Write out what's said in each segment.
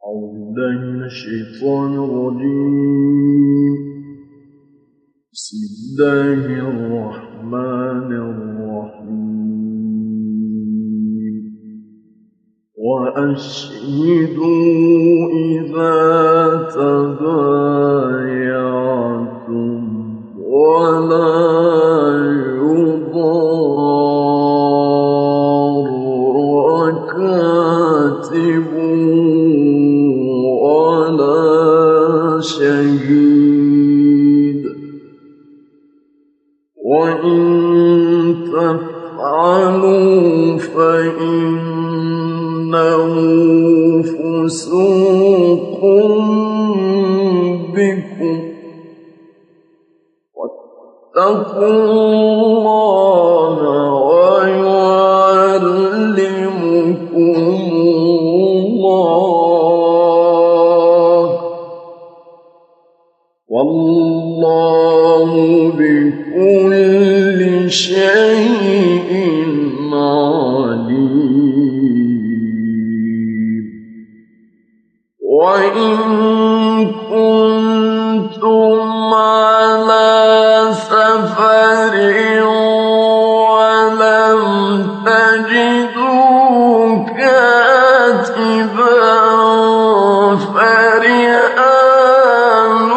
أعوذ بالله من الشيطان الرجيم. بسم الله الرحمن الرحيم. وأشهدوا إذا تبايعتم ولا يضار كاتب ولا شهيد، وإن تفعلوا فإنه فسوق بكم، واتقوا الله ويعلمكم الله، والله بكل شيء عليم. وإن كنتم على سفر ولم تجدوا كاتبا فرهان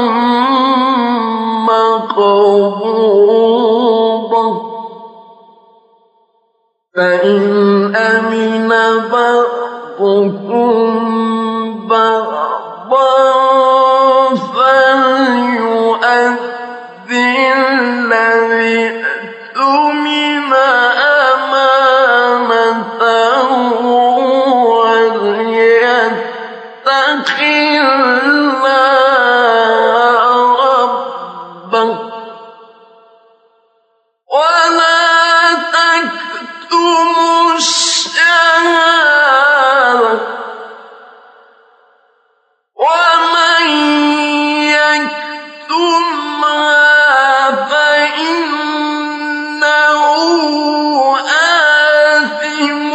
مقبوضة، فإن أمن بعضكم بعضا فليؤدي الذي اؤتمن أمانته وليتق الله ربه، ولا تكتموا الشهادة، ومن يكتمها فإنه آثم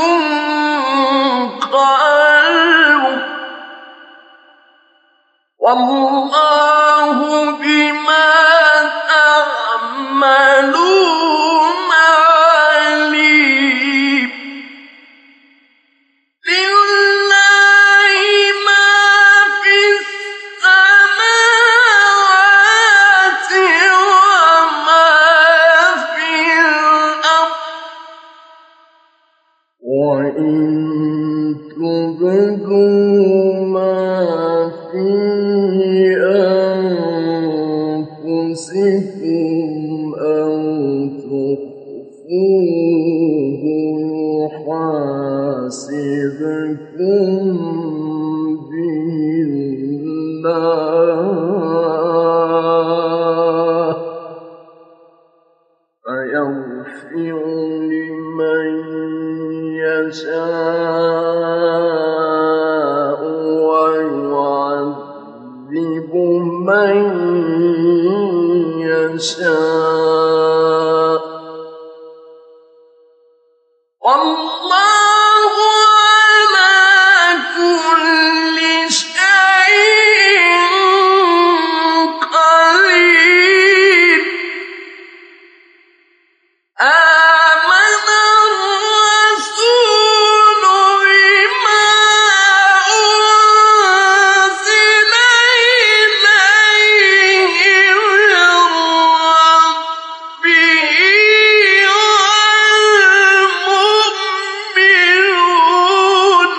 قلبه، والله بما تعملون عليم. لله ما في السماوات وما في الأرض، وإن تبدوا ما في أنفسكم أو تخفوه يحاسبكم به الله، فيغفر لمن يشاء ويعذب من يشاء، والله على كل شيء قدير. آمن الرسول بما أنزل إليه من ربه والمؤمنون،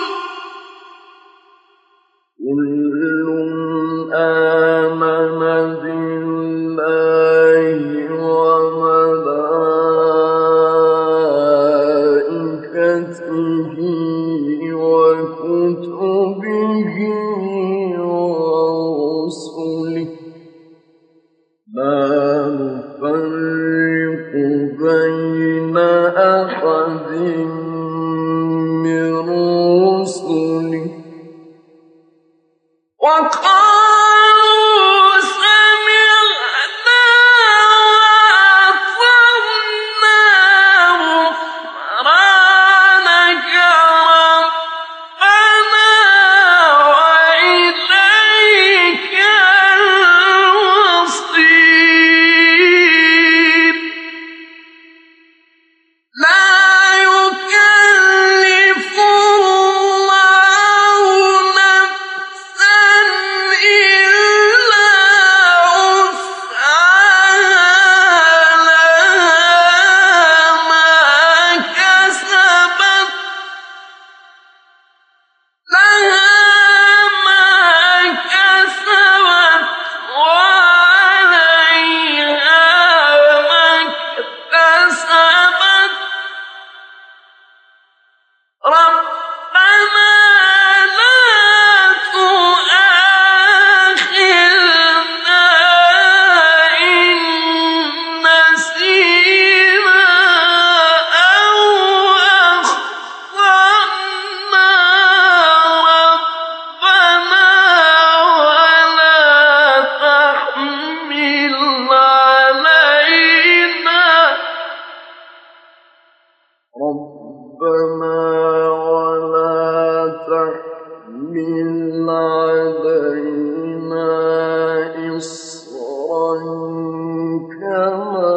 كل آمن بالله وملائكته وكتبه ورسله لا نفرق بين أحد من رسله، وقالوا سمعنا وأطعنا غفرانك ربنا تحمل علينا إصرا كما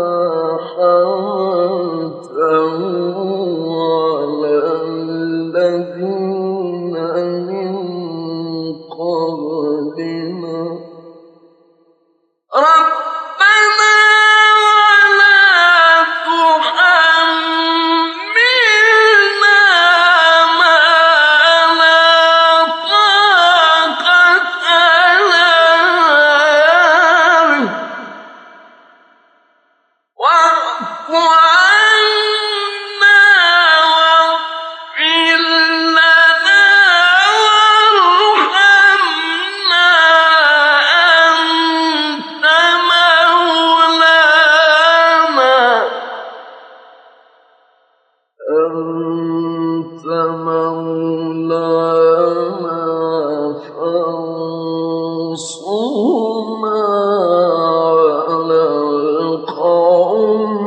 حملته على الذين من قبلنا ربنا ولا تحملنا ما لا طاقة لنا به واعف عنا واغفر لنا وارحمنا أنت مولانا فانصرنا على القوم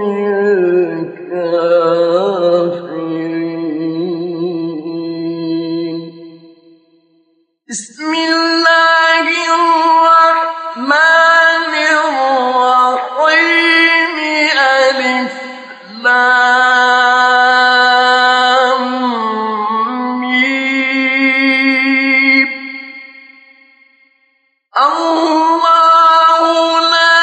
الكافرين بسم الله الرحمن الرحيم ألف لام ميم الله لا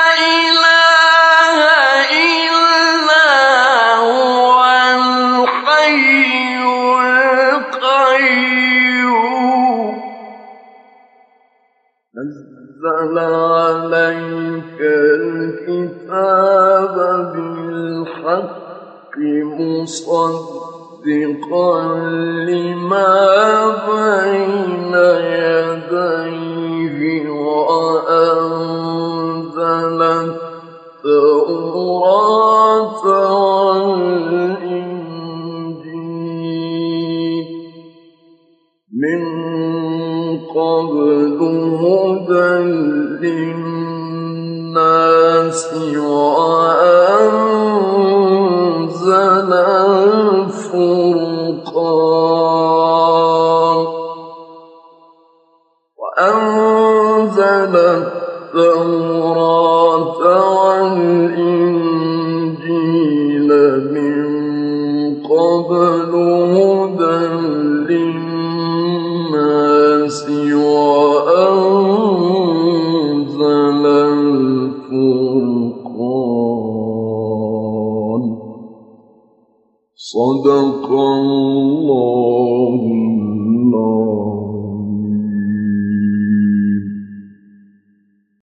إله إلا هو الحي القيوم نزل عليك الكتاب بالحق مصدقا لما بين يديه وأنزل التوراة والإنجيل من قبل هدى للناس وأنزل التوراة والإنجيل من قبل هدى للناس وأنزل الفرقان صدق الله